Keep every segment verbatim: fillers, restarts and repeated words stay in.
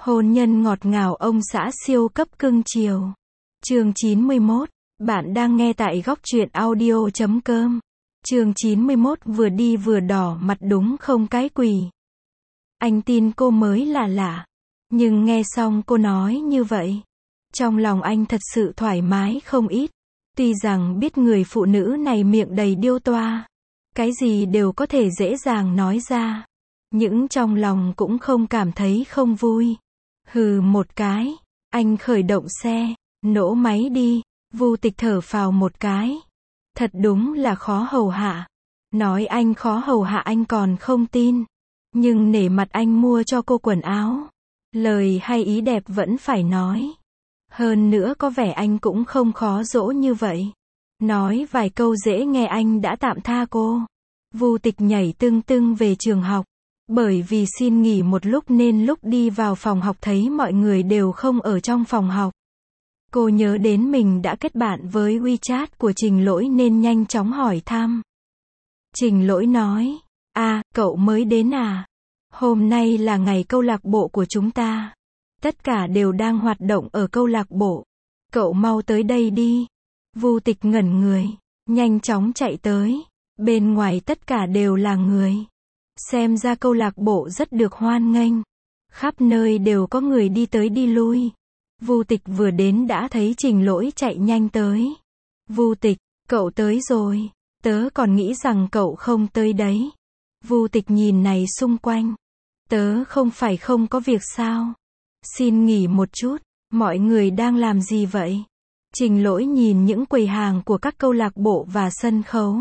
Hôn nhân ngọt ngào ông xã siêu cấp cưng chiều. Chương chín mươi mốt. Bạn đang nghe tại góc truyện audio chấm com. Chương chín mươi mốt vừa đi vừa đỏ mặt đúng không cái quỷ. Anh tin cô mới là lạ. Nhưng nghe xong cô nói như vậy, trong lòng anh thật sự thoải mái không ít. Tuy rằng biết người phụ nữ này miệng đầy điêu toa, cái gì đều có thể dễ dàng nói ra, nhưng trong lòng cũng không cảm thấy không vui. Hừ một cái, anh khởi động xe, nổ máy đi. Vu Tịch thở phào một cái. Thật đúng là khó hầu hạ. Nói anh khó hầu hạ anh còn không tin. Nhưng nể mặt anh mua cho cô quần áo, lời hay ý đẹp vẫn phải nói. Hơn nữa có vẻ anh cũng không khó dỗ như vậy. Nói vài câu dễ nghe anh đã tạm tha cô. Vu Tịch nhảy tưng tưng về trường học. Bởi vì xin nghỉ một lúc nên lúc đi vào phòng học thấy mọi người đều không ở trong phòng học. Cô nhớ đến mình đã kết bạn với WeChat của Trình Lỗi nên nhanh chóng hỏi thăm. Trình Lỗi nói, à, cậu mới đến à? Hôm nay là ngày câu lạc bộ của chúng ta. Tất cả đều đang hoạt động ở câu lạc bộ. Cậu mau tới đây đi. Vu Tịch ngẩn người, nhanh chóng chạy tới. Bên ngoài tất cả đều là người. Xem ra câu lạc bộ rất được hoan nghênh. Khắp nơi đều có người đi tới đi lui. Vu Tịch vừa đến đã thấy Trình Lỗi chạy nhanh tới. Vu Tịch, cậu tới rồi. Tớ còn nghĩ rằng cậu không tới đấy. Vu Tịch nhìn này xung quanh. Tớ không phải không có việc sao? Xin nghỉ một chút. Mọi người đang làm gì vậy? Trình Lỗi nhìn những quầy hàng của các câu lạc bộ và sân khấu.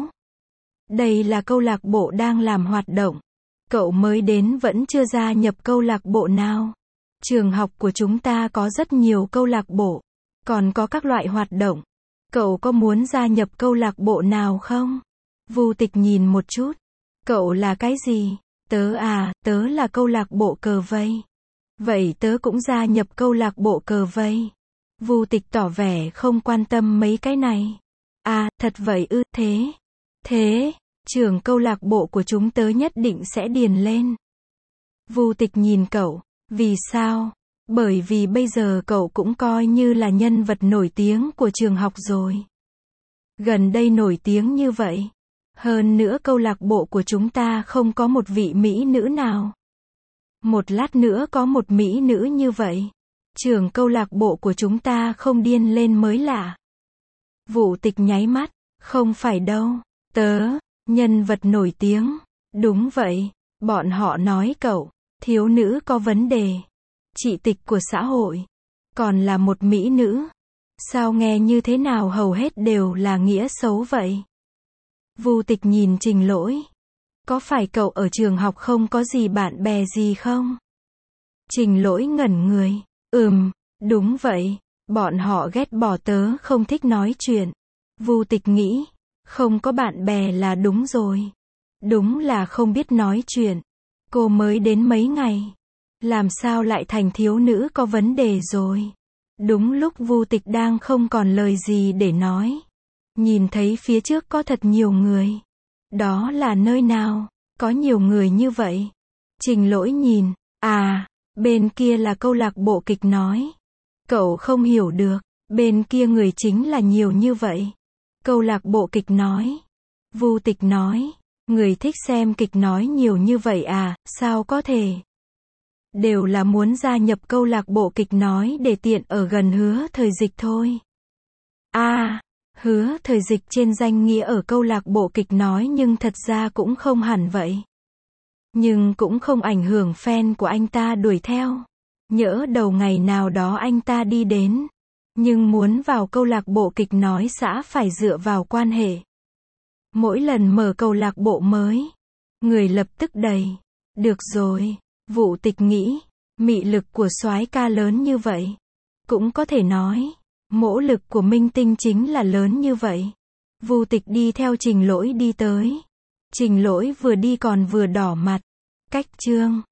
Đây là câu lạc bộ đang làm hoạt động. Cậu mới đến vẫn chưa gia nhập câu lạc bộ nào. Trường học của chúng ta có rất nhiều câu lạc bộ, còn có các loại hoạt động. Cậu có muốn gia nhập câu lạc bộ nào không? Vu Tịch nhìn một chút. Cậu là cái gì? Tớ à, tớ là câu lạc bộ cờ vây. Vậy tớ cũng gia nhập câu lạc bộ cờ vây. Vu Tịch tỏ vẻ không quan tâm mấy cái này. À, thật vậy ư, thế. Thế, trưởng câu lạc bộ của chúng tớ nhất định sẽ điền lên. Vu Tịch nhìn cậu. Vì sao? Bởi vì bây giờ cậu cũng coi như là nhân vật nổi tiếng của trường học rồi. Gần đây nổi tiếng như vậy. Hơn nữa câu lạc bộ của chúng ta không có một vị mỹ nữ nào. Một lát nữa có một mỹ nữ như vậy. Trưởng câu lạc bộ của chúng ta không điên lên mới lạ. Vu Tịch nháy mắt. Không phải đâu. Tớ, nhân vật nổi tiếng. Đúng vậy. Bọn họ nói cậu, thiếu nữ có vấn đề. Trị tịch của xã hội. Còn là một mỹ nữ. Sao nghe như thế nào hầu hết đều là nghĩa xấu vậy? Vu Tịch nhìn Trình Lỗi. Có phải cậu ở trường học không có gì bạn bè gì không? Trình Lỗi ngẩn người. Ừm, đúng vậy. Bọn họ ghét bỏ tớ không thích nói chuyện. Vu Tịch nghĩ. Không có bạn bè là đúng rồi. Đúng là không biết nói chuyện. Cô mới đến mấy ngày. Làm sao lại thành thiếu nữ có vấn đề rồi? Đúng lúc Vu Tịch đang không còn lời gì để nói. Nhìn thấy phía trước có thật nhiều người. Đó là nơi nào? Có nhiều người như vậy. Trình Lỗi nhìn. À, bên kia là câu lạc bộ kịch nói. Cậu không hiểu được. Bên kia người chính là nhiều như vậy. Câu lạc bộ kịch nói. Vu Tịch nói. Người thích xem kịch nói nhiều như vậy à, sao có thể? Đều là muốn gia nhập câu lạc bộ kịch nói để tiện ở gần Hứa Thời Dịch thôi. À, Hứa Thời Dịch trên danh nghĩa ở câu lạc bộ kịch nói nhưng thật ra cũng không hẳn vậy. Nhưng cũng không ảnh hưởng fan của anh ta đuổi theo. Nhỡ đầu ngày nào đó anh ta đi đến. Nhưng muốn vào câu lạc bộ kịch nói xã phải dựa vào quan hệ. Mỗi lần mở câu lạc bộ mới, người lập tức đầy. Được rồi, Vu Tịch nghĩ, mị lực của soái ca lớn như vậy. Cũng có thể nói, mỗ lực của minh tinh chính là lớn như vậy. Vu Tịch đi theo Trình Lỗi đi tới. Trình Lỗi vừa đi còn vừa đỏ mặt. Cách chương.